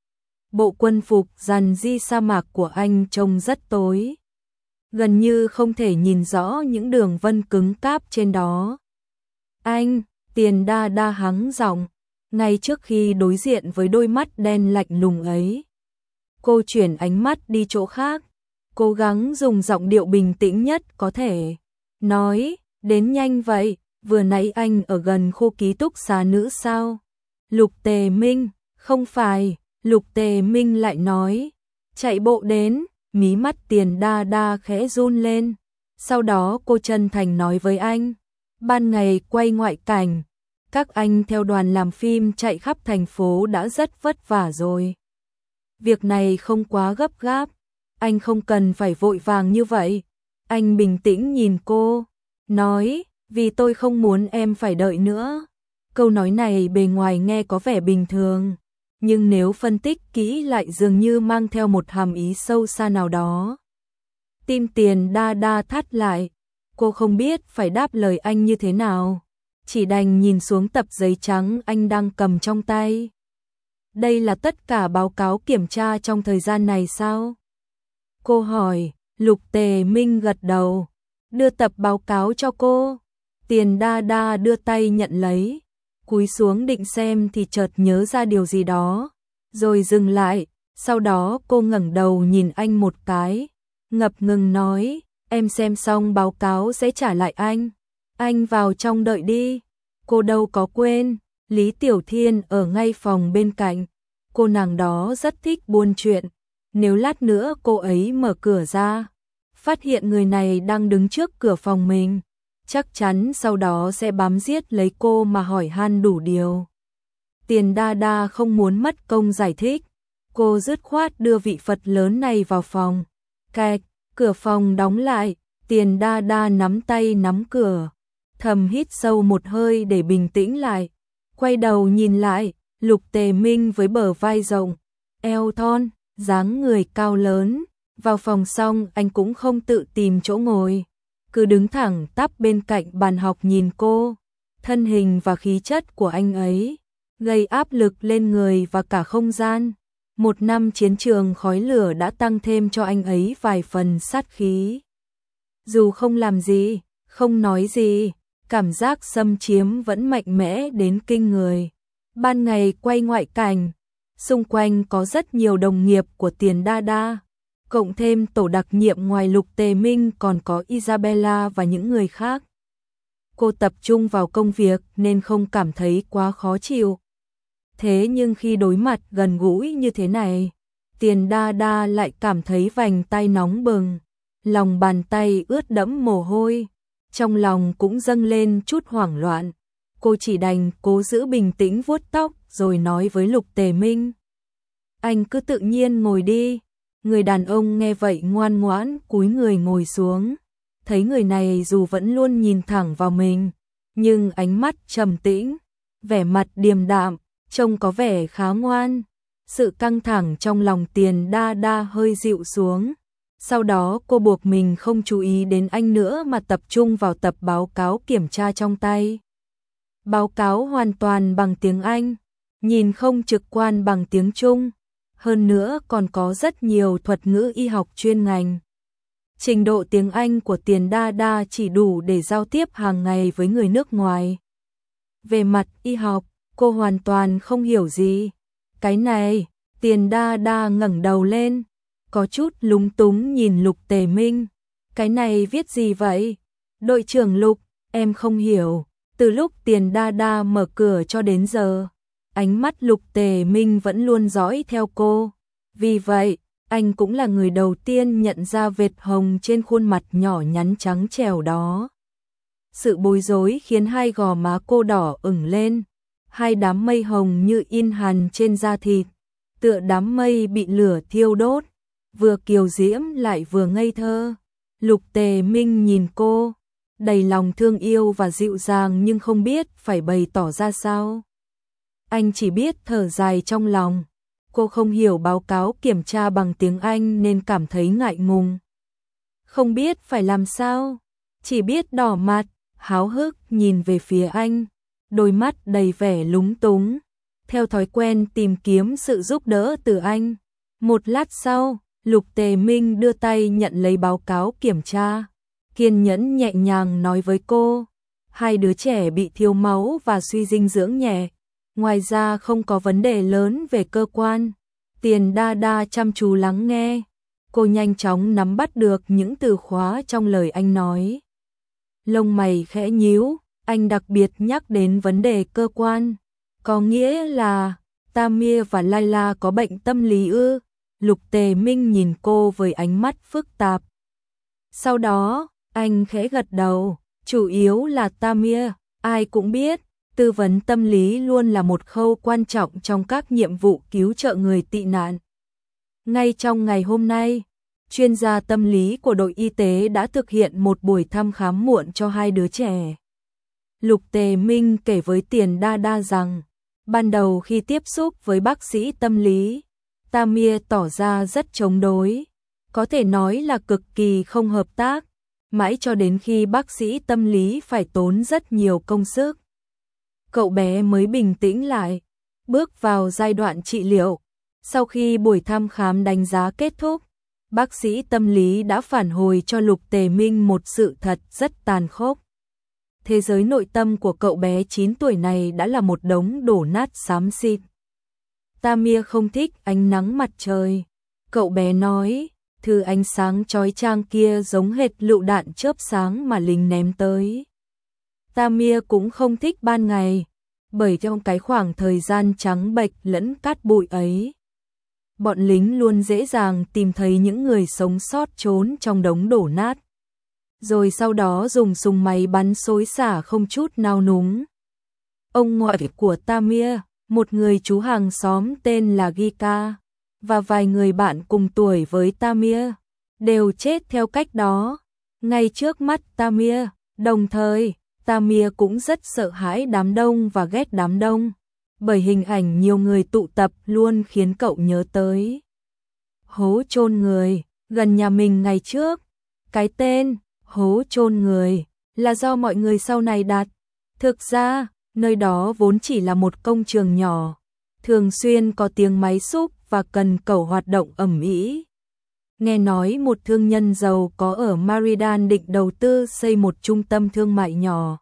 Bộ quân phục dằn di sa mạc của anh trông rất tối. Gần như không thể nhìn rõ những đường vân cứng cáp trên đó. Anh, Tiền Đa Đa hắng giọng, ngay trước khi đối diện với đôi mắt đen lạnh lùng ấy. Cô chuyển ánh mắt đi chỗ khác, cố gắng dùng giọng điệu bình tĩnh nhất có thể. Nói, đến nhanh vậy, vừa nãy anh ở gần khu ký túc xá nữ sao? Lục Tề Minh, không phải. Lục Tề Minh lại nói, chạy bộ đến. Mí mắt Tiền Đa Đa khẽ run lên. Sau đó cô chân thành nói với anh, ban ngày quay ngoại cảnh, các anh theo đoàn làm phim chạy khắp thành phố đã rất vất vả rồi. Việc này không quá gấp gáp, anh không cần phải vội vàng như vậy. Anh bình tĩnh nhìn cô, nói, vì tôi không muốn em phải đợi nữa. Câu nói này bề ngoài nghe có vẻ bình thường, nhưng nếu phân tích kỹ lại dường như mang theo một hàm ý sâu xa nào đó. Tim Tiền Đa Đa thắt lại, cô không biết phải đáp lời anh như thế nào, chỉ đành nhìn xuống tập giấy trắng anh đang cầm trong tay. Đây là tất cả báo cáo kiểm tra trong thời gian này sao? Cô hỏi. Lục Tề Minh gật đầu, đưa tập báo cáo cho cô. Tiền Đa Đa đưa tay nhận lấy, cúi xuống định xem thì chợt nhớ ra điều gì đó, rồi dừng lại. Sau đó cô ngẩng đầu nhìn anh một cái, ngập ngừng nói, em xem xong báo cáo sẽ trả lại anh. Anh vào trong đợi đi. Cô đâu có quên, Lý Tiểu Thiên ở ngay phòng bên cạnh. Cô nàng đó rất thích buôn chuyện. Nếu lát nữa cô ấy mở cửa ra, phát hiện người này đang đứng trước cửa phòng mình, chắc chắn sau đó sẽ bám giết lấy cô mà hỏi han đủ điều. Tiền Đa Đa không muốn mất công giải thích, cô dứt khoát đưa vị Phật lớn này vào phòng. Cạch, cửa phòng đóng lại. Tiền Đa Đa nắm tay nắm cửa, thầm hít sâu một hơi để bình tĩnh lại. Quay đầu nhìn lại, Lục Tề Minh với bờ vai rộng, eo thon, dáng người cao lớn. Vào phòng xong anh cũng không tự tìm chỗ ngồi, cứ đứng thẳng tắp bên cạnh bàn học nhìn cô. Thân hình và khí chất của anh ấy gây áp lực lên người và cả không gian. Một năm chiến trường khói lửa đã tăng thêm cho anh ấy vài phần sát khí. Dù không làm gì, không nói gì, cảm giác xâm chiếm vẫn mạnh mẽ đến kinh người. Ban ngày quay ngoại cảnh, xung quanh có rất nhiều đồng nghiệp của Tiền Đa Đa, cộng thêm tổ đặc nhiệm ngoài Lục Tề Minh còn có Isabella và những người khác. Cô tập trung vào công việc nên không cảm thấy quá khó chịu. Thế nhưng khi đối mặt gần gũi như thế này, Tiền Đa Đa lại cảm thấy vành tay nóng bừng, lòng bàn tay ướt đẫm mồ hôi, trong lòng cũng dâng lên chút hoảng loạn. Cô chỉ đành cố giữ bình tĩnh vuốt tóc rồi nói với Lục Tề Minh. Anh cứ tự nhiên ngồi đi. Người đàn ông nghe vậy ngoan ngoãn cúi người ngồi xuống. Thấy người này dù vẫn luôn nhìn thẳng vào mình, nhưng ánh mắt trầm tĩnh, vẻ mặt điềm đạm, trông có vẻ khá ngoan. Sự căng thẳng trong lòng Tiền Đa Đa hơi dịu xuống. Sau đó cô buộc mình không chú ý đến anh nữa mà tập trung vào tập báo cáo kiểm tra trong tay. Báo cáo hoàn toàn bằng tiếng Anh, nhìn không trực quan bằng tiếng Trung, hơn nữa còn có rất nhiều thuật ngữ y học chuyên ngành. Trình độ tiếng Anh của Tiền Đa Đa chỉ đủ để giao tiếp hàng ngày với người nước ngoài. Về mặt y học, cô hoàn toàn không hiểu gì. Cái này, Tiền Đa Đa ngẩng đầu lên, có chút lúng túng nhìn Lục Tề Minh. Cái này viết gì vậy? Đội trưởng Lục, em không hiểu. Từ lúc Tiền Đa Đa mở cửa cho đến giờ, ánh mắt Lục Tề Minh vẫn luôn dõi theo cô. Vì vậy, anh cũng là người đầu tiên nhận ra vệt hồng trên khuôn mặt nhỏ nhắn trắng trẻo đó. Sự bối rối khiến hai gò má cô đỏ ửng lên, hai đám mây hồng như in hằn trên da thịt, tựa đám mây bị lửa thiêu đốt, vừa kiều diễm lại vừa ngây thơ. Lục Tề Minh nhìn cô, đầy lòng thương yêu và dịu dàng nhưng không biết phải bày tỏ ra sao. Anh chỉ biết thở dài trong lòng. Cô không hiểu báo cáo kiểm tra bằng tiếng Anh nên cảm thấy ngại ngùng. Không biết phải làm sao, chỉ biết đỏ mặt, háo hức nhìn về phía anh, đôi mắt đầy vẻ lúng túng, theo thói quen tìm kiếm sự giúp đỡ từ anh. Một lát sau, Lục Tề Minh đưa tay nhận lấy báo cáo kiểm tra, kiên nhẫn nhẹ nhàng nói với cô, hai đứa trẻ bị thiếu máu và suy dinh dưỡng nhẹ, ngoài ra không có vấn đề lớn về cơ quan. Tiền Đa Đa chăm chú lắng nghe, cô nhanh chóng nắm bắt được những từ khóa trong lời anh nói. Lông mày khẽ nhíu, anh đặc biệt nhắc đến vấn đề cơ quan, có nghĩa là Tamia và Laila có bệnh tâm lý ư? Lục Tề Minh nhìn cô với ánh mắt phức tạp. Sau đó, anh khẽ gật đầu, chủ yếu là Tamia, ai cũng biết, tư vấn tâm lý luôn là một khâu quan trọng trong các nhiệm vụ cứu trợ người tị nạn. Ngay trong ngày hôm nay, chuyên gia tâm lý của đội y tế đã thực hiện một buổi thăm khám muộn cho hai đứa trẻ. Lục Tề Minh kể với Tiền Đa Đa rằng, ban đầu khi tiếp xúc với bác sĩ tâm lý, Tamia tỏ ra rất chống đối, có thể nói là cực kỳ không hợp tác, mãi cho đến khi bác sĩ tâm lý phải tốn rất nhiều công sức, cậu bé mới bình tĩnh lại, bước vào giai đoạn trị liệu. Sau khi buổi thăm khám đánh giá kết thúc, bác sĩ tâm lý đã phản hồi cho Lục Tề Minh một sự thật rất tàn khốc. Thế giới nội tâm của cậu bé chín tuổi này đã là một đống đổ nát xám xịt. Tamia không thích ánh nắng mặt trời. Cậu bé nói, thứ ánh sáng chói chang kia giống hệt lựu đạn chớp sáng mà lính ném tới. Tamia cũng không thích ban ngày, bởi trong cái khoảng thời gian trắng bệch lẫn cát bụi ấy, bọn lính luôn dễ dàng tìm thấy những người sống sót trốn trong đống đổ nát, rồi sau đó dùng súng máy bắn xối xả không chút nao núng. Ông ngoại của Tamia, một người chú hàng xóm tên là Gika, và vài người bạn cùng tuổi với Tamia, đều chết theo cách đó, ngay trước mắt Tamia. Đồng thời, Tamia cũng rất sợ hãi đám đông và ghét đám đông, bởi hình ảnh nhiều người tụ tập luôn khiến cậu nhớ tới hố chôn người gần nhà mình ngày trước. Cái tên hố chôn người là do mọi người sau này đặt. Thực ra, nơi đó vốn chỉ là một công trường nhỏ, thường xuyên có tiếng máy xúc và cần cẩu hoạt động ầm ĩ. Nghe nói một thương nhân giàu có ở Maridan định đầu tư xây một trung tâm thương mại nhỏ.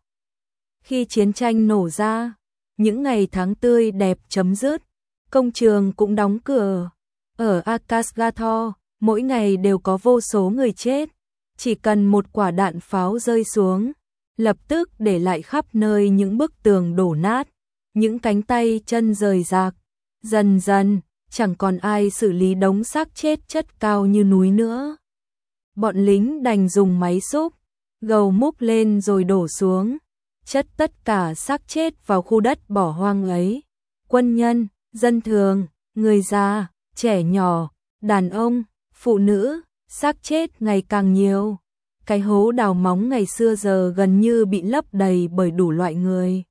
Khi chiến tranh nổ ra, những ngày tháng tươi đẹp chấm dứt, công trường cũng đóng cửa. Ở Akasgathor, mỗi ngày đều có vô số người chết. Chỉ cần một quả đạn pháo rơi xuống, lập tức để lại khắp nơi những bức tường đổ nát, những cánh tay chân rời rạc. Dần dần, chẳng còn ai xử lý đống xác chết chất cao như núi nữa. Bọn lính đành dùng máy xúc, gầu múc lên rồi đổ xuống, chất tất cả xác chết vào khu đất bỏ hoang ấy. Quân nhân, dân thường, người già, trẻ nhỏ, đàn ông, phụ nữ, xác chết ngày càng nhiều. Cái hố đào móng ngày xưa giờ gần như bị lấp đầy bởi đủ loại người.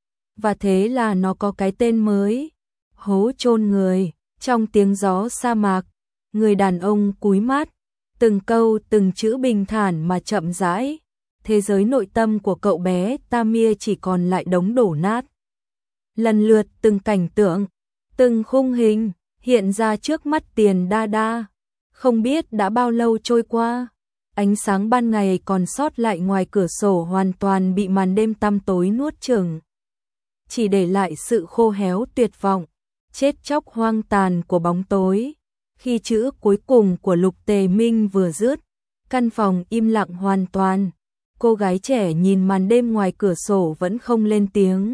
Và thế là nó có cái tên mới, hố chôn người. Trong tiếng gió sa mạc, người đàn ông cúi mắt, từng câu từng chữ bình thản mà chậm rãi. Thế giới nội tâm của cậu bé Tamir chỉ còn lại đống đổ nát. Lần lượt từng cảnh tượng, từng khung hình hiện ra trước mắt Tiền Đa Đa. Không biết đã bao lâu trôi qua, ánh sáng ban ngày còn sót lại ngoài cửa sổ hoàn toàn bị màn đêm tăm tối nuốt chửng, chỉ để lại sự khô héo tuyệt vọng, chết chóc hoang tàn của bóng tối. Khi chữ cuối cùng của Lục Tề Minh vừa dứt, căn phòng im lặng hoàn toàn. Cô gái trẻ nhìn màn đêm ngoài cửa sổ vẫn không lên tiếng.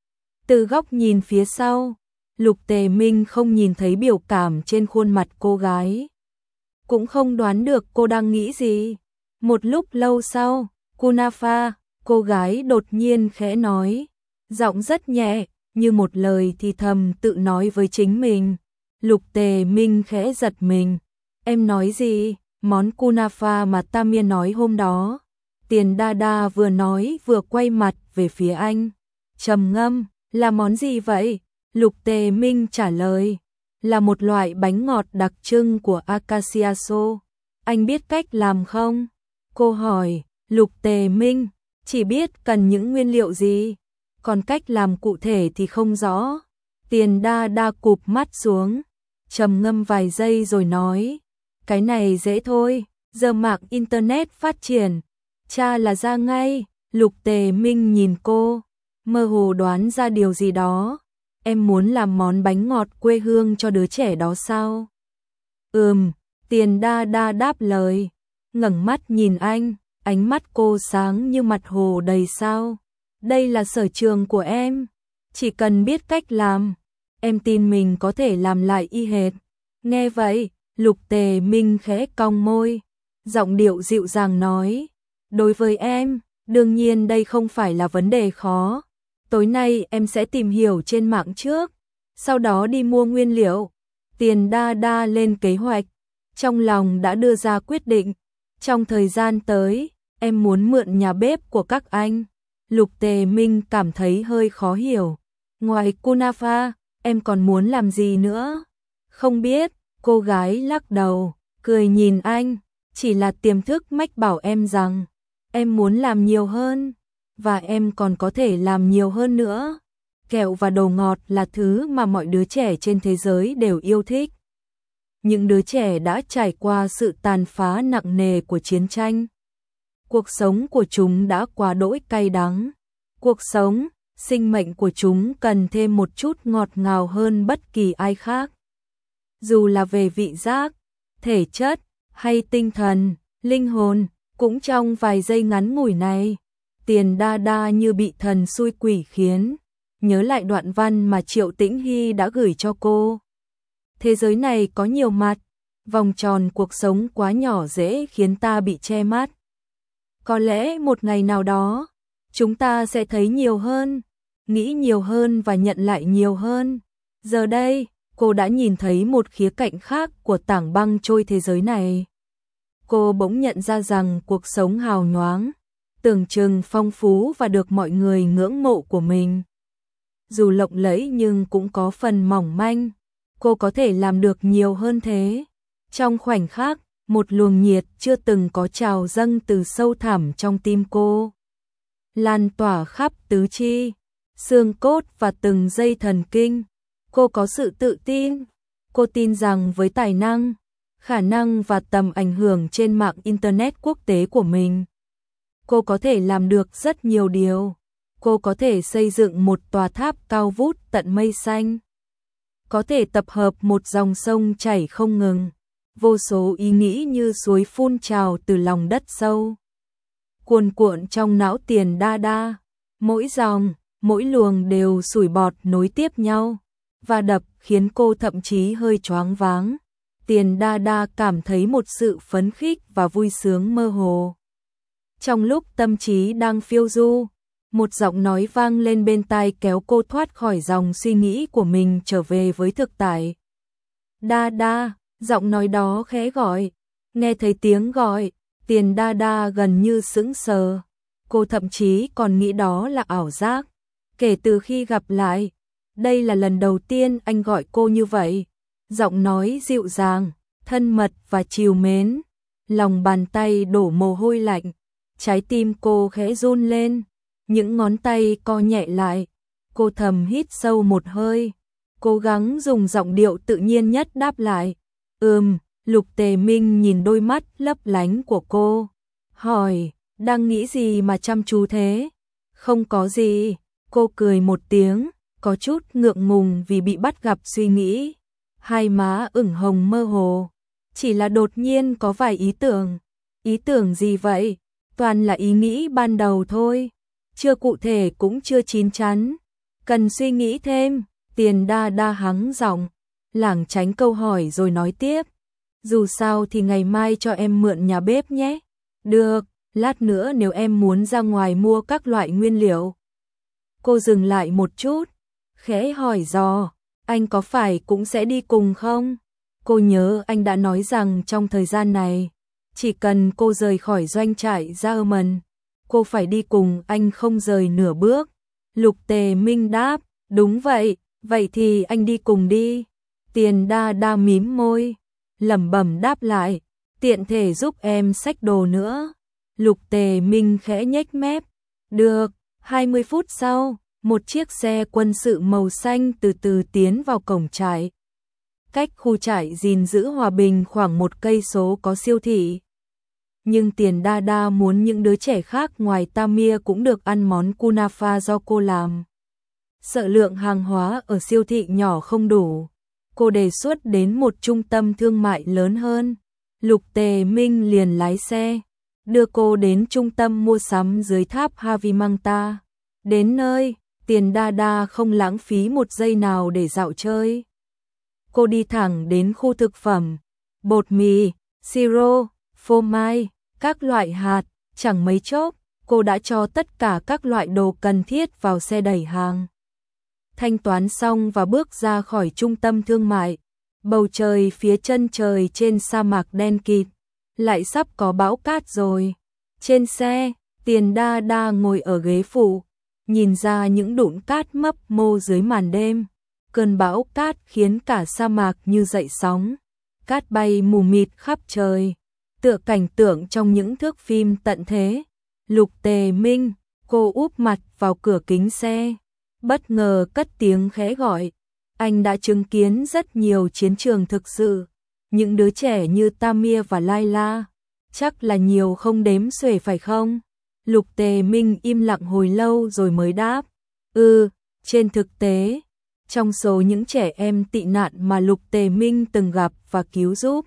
Từ góc nhìn phía sau, Lục Tề Minh không nhìn thấy biểu cảm trên khuôn mặt cô gái, cũng không đoán được cô đang nghĩ gì. Một lúc lâu sau, Kunafa, cô gái đột nhiên khẽ nói, giọng rất nhẹ, như một lời thì thầm tự nói với chính mình. Lục Tề Minh khẽ giật mình. Em nói gì? Món Kunafa mà Tamir nói hôm đó. Tiền Đa Đa vừa nói vừa quay mặt về phía anh. Trầm ngâm, là món gì vậy? Lục Tề Minh trả lời, là một loại bánh ngọt đặc trưng của Akashiaso. Anh biết cách làm không? Cô hỏi. Lục Tề Minh, chỉ biết cần những nguyên liệu gì, còn cách làm cụ thể thì không rõ. Tiền Đa Đa cụp mắt xuống, trầm ngâm vài giây rồi nói, cái này dễ thôi, giờ mạng internet phát triển, cha là ra ngay. Lục Tề Minh nhìn cô, mơ hồ đoán ra điều gì đó. Em muốn làm món bánh ngọt quê hương cho đứa trẻ đó sao? Ừm, Tiền Đa Đa đáp lời, ngẩng mắt nhìn anh, ánh mắt cô sáng như mặt hồ đầy sao. Đây là sở trường của em, chỉ cần biết cách làm, em tin mình có thể làm lại y hệt. Nghe vậy, Lục Tề Minh khẽ cong môi, giọng điệu dịu dàng nói, đối với em, đương nhiên đây không phải là vấn đề khó. Tối nay em sẽ tìm hiểu trên mạng trước, sau đó đi mua nguyên liệu. Tiền Đa Đa lên kế hoạch, trong lòng đã đưa ra quyết định. Trong thời gian tới, em muốn mượn nhà bếp của các anh. Lục Tề Minh cảm thấy hơi khó hiểu. Ngoài Kunafa, em còn muốn làm gì nữa? Không biết, cô gái lắc đầu, cười nhìn anh. Chỉ là tiềm thức mách bảo em rằng, em muốn làm nhiều hơn, và em còn có thể làm nhiều hơn nữa. Kẹo và đồ ngọt là thứ mà mọi đứa trẻ trên thế giới đều yêu thích. Những đứa trẻ đã trải qua sự tàn phá nặng nề của chiến tranh. Cuộc sống của chúng đã quá đỗi cay đắng. Cuộc sống, sinh mệnh của chúng cần thêm một chút ngọt ngào hơn bất kỳ ai khác. Dù là về vị giác, thể chất, hay tinh thần, linh hồn, cũng trong vài giây ngắn ngủi này, Tiền Đa Đa như bị thần xui quỷ khiến, nhớ lại đoạn văn mà Triệu Tĩnh Hy đã gửi cho cô. Thế giới này có nhiều mặt, vòng tròn cuộc sống quá nhỏ dễ khiến ta bị che mắt. Có lẽ một ngày nào đó, chúng ta sẽ thấy nhiều hơn, nghĩ nhiều hơn và nhận lại nhiều hơn. Giờ đây, cô đã nhìn thấy một khía cạnh khác của tảng băng trôi thế giới này. Cô bỗng nhận ra rằng cuộc sống hào nhoáng, tưởng chừng phong phú và được mọi người ngưỡng mộ của mình, dù lộng lẫy nhưng cũng có phần mỏng manh. Cô có thể làm được nhiều hơn thế. Trong khoảnh khắc, một luồng nhiệt chưa từng có trào dâng từ sâu thẳm trong tim cô, lan tỏa khắp tứ chi, xương cốt và từng dây thần kinh. Cô có sự tự tin. Cô tin rằng với tài năng, khả năng và tầm ảnh hưởng trên mạng Internet quốc tế của mình. Cô có thể làm được rất nhiều điều. Cô có thể xây dựng một tòa tháp cao vút tận mây xanh. Có thể tập hợp một dòng sông chảy không ngừng. Vô số ý nghĩ như suối phun trào từ lòng đất sâu. Cuồn cuộn trong não Tiền Đa Đa. Mỗi dòng, mỗi luồng đều sủi bọt nối tiếp nhau. Và đập khiến cô thậm chí hơi choáng váng. Tiền Đa Đa cảm thấy một sự phấn khích và vui sướng mơ hồ. Trong lúc tâm trí đang phiêu du, một giọng nói vang lên bên tai kéo cô thoát khỏi dòng suy nghĩ của mình trở về với thực tại. Đa Đa, giọng nói đó khẽ gọi. Nghe thấy tiếng gọi, Tiền Đa Đa gần như sững sờ. Cô thậm chí còn nghĩ đó là ảo giác. Kể từ khi gặp lại, đây là lần đầu tiên anh gọi cô như vậy. Giọng nói dịu dàng, thân mật và trìu mến. Lòng bàn tay đổ mồ hôi lạnh. Trái tim cô khẽ run lên. Những ngón tay co nhẹ lại. Cô thầm hít sâu một hơi. Cố gắng dùng giọng điệu tự nhiên nhất đáp lại. Ừm, Lục Tề Minh nhìn đôi mắt lấp lánh của cô. Hỏi, đang nghĩ gì mà chăm chú thế? Không có gì. Cô cười một tiếng, có chút ngượng ngùng vì bị bắt gặp suy nghĩ. Hai má ửng hồng mơ hồ. Chỉ là đột nhiên có vài ý tưởng. Ý tưởng gì vậy? Toàn là ý nghĩ ban đầu thôi. Chưa cụ thể cũng chưa chín chắn. Cần suy nghĩ thêm. Tiền Đa Đa hắng giọng, lảng tránh câu hỏi rồi nói tiếp. Dù sao thì ngày mai cho em mượn nhà bếp nhé. Được, lát nữa nếu em muốn ra ngoài mua các loại nguyên liệu. Cô dừng lại một chút, khẽ hỏi dò, anh có phải cũng sẽ đi cùng không? Cô nhớ anh đã nói rằng trong thời gian này, chỉ cần cô rời khỏi doanh trại German, cô phải đi cùng anh không rời nửa bước. Lục Tề Minh đáp, đúng vậy, vậy thì anh đi cùng đi. Tiền Đa Đa mím môi, lẩm bẩm đáp lại, tiện thể giúp em xách đồ nữa. Lục Tề Minh khẽ nhếch mép, được. hai mươi phút sau, một chiếc xe quân sự màu xanh từ từ tiến vào cổng trại. Cách khu trại gìn giữ hòa bình khoảng một cây số có siêu thị. Nhưng Tiền Đa Đa muốn những đứa trẻ khác ngoài Tamia cũng được ăn món kunafa do cô làm. Sợ lượng hàng hóa ở siêu thị nhỏ không đủ, cô đề xuất đến một trung tâm thương mại lớn hơn. Lục Tề Minh liền lái xe, đưa cô đến trung tâm mua sắm dưới tháp Havimanta. Đến nơi, Tiền Đa Đa không lãng phí một giây nào để dạo chơi. Cô đi thẳng đến khu thực phẩm, bột mì, siro, phô mai, các loại hạt, chẳng mấy chốc, cô đã cho tất cả các loại đồ cần thiết vào xe đẩy hàng. Thanh toán xong và bước ra khỏi trung tâm thương mại. Bầu trời phía chân trời trên sa mạc đen kịt, lại sắp có bão cát rồi. Trên xe, Tiền Đa Đa ngồi ở ghế phụ, nhìn ra những đụn cát mấp mô dưới màn đêm. Cơn bão cát khiến cả sa mạc như dậy sóng. Cát bay mù mịt khắp trời, tựa cảnh tượng trong những thước phim tận thế. Lục Tề Minh, cô úp mặt vào cửa kính xe, bất ngờ cất tiếng khẽ gọi. Anh đã chứng kiến rất nhiều chiến trường thực sự. Những đứa trẻ như Tamia và Laila, chắc là nhiều không đếm xuể phải không? Lục Tề Minh im lặng hồi lâu rồi mới đáp. Ừ, trên thực tế, trong số những trẻ em tị nạn mà Lục Tề Minh từng gặp và cứu giúp,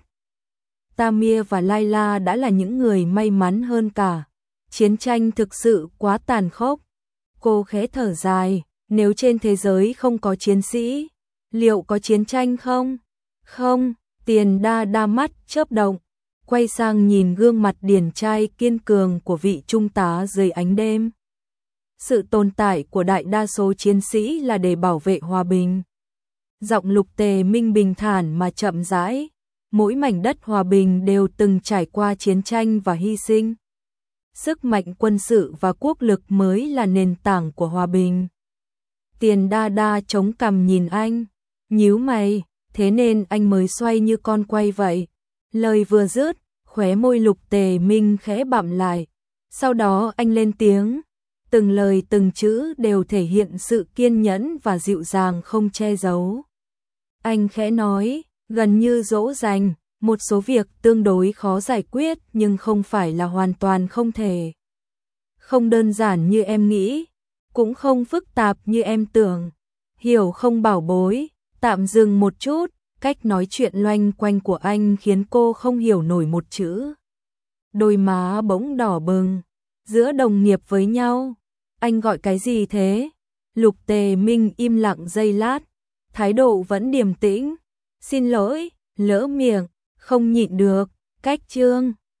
Tamia và Laila đã là những người may mắn hơn cả. Chiến tranh thực sự quá tàn khốc. Cô khẽ thở dài, nếu trên thế giới không có chiến sĩ, liệu có chiến tranh không? Không, Tiền Đa Đa mắt chớp động, quay sang nhìn gương mặt điển trai kiên cường của vị trung tá dưới ánh đêm. Sự tồn tại của đại đa số chiến sĩ là để bảo vệ hòa bình. Giọng Lục Tề Minh bình thản mà chậm rãi, mỗi mảnh đất hòa bình đều từng trải qua chiến tranh và hy sinh. Sức mạnh quân sự và quốc lực mới là nền tảng của hòa bình. Tiền Đa Đa chống cằm nhìn anh, nhíu mày, thế nên anh mới xoay như con quay vậy. Lời vừa dứt, khóe môi Lục Tề Minh khẽ bặm lại. Sau đó anh lên tiếng, từng lời từng chữ đều thể hiện sự kiên nhẫn và dịu dàng không che giấu. Anh khẽ nói, gần như dỗ dành, Một số việc tương đối khó giải quyết nhưng không phải là hoàn toàn không thể. Không đơn giản như em nghĩ, cũng không phức tạp như em tưởng. Hiểu không bảo bối, tạm dừng một chút, cách nói chuyện loanh quanh của anh khiến cô không hiểu nổi một chữ. Đôi má bỗng đỏ bừng, giữa đồng nghiệp với nhau, anh gọi cái gì thế? Lục Tề Minh im lặng giây lát, thái độ vẫn điềm tĩnh. Xin lỗi, lỡ miệng, không nhịn được, cách chương.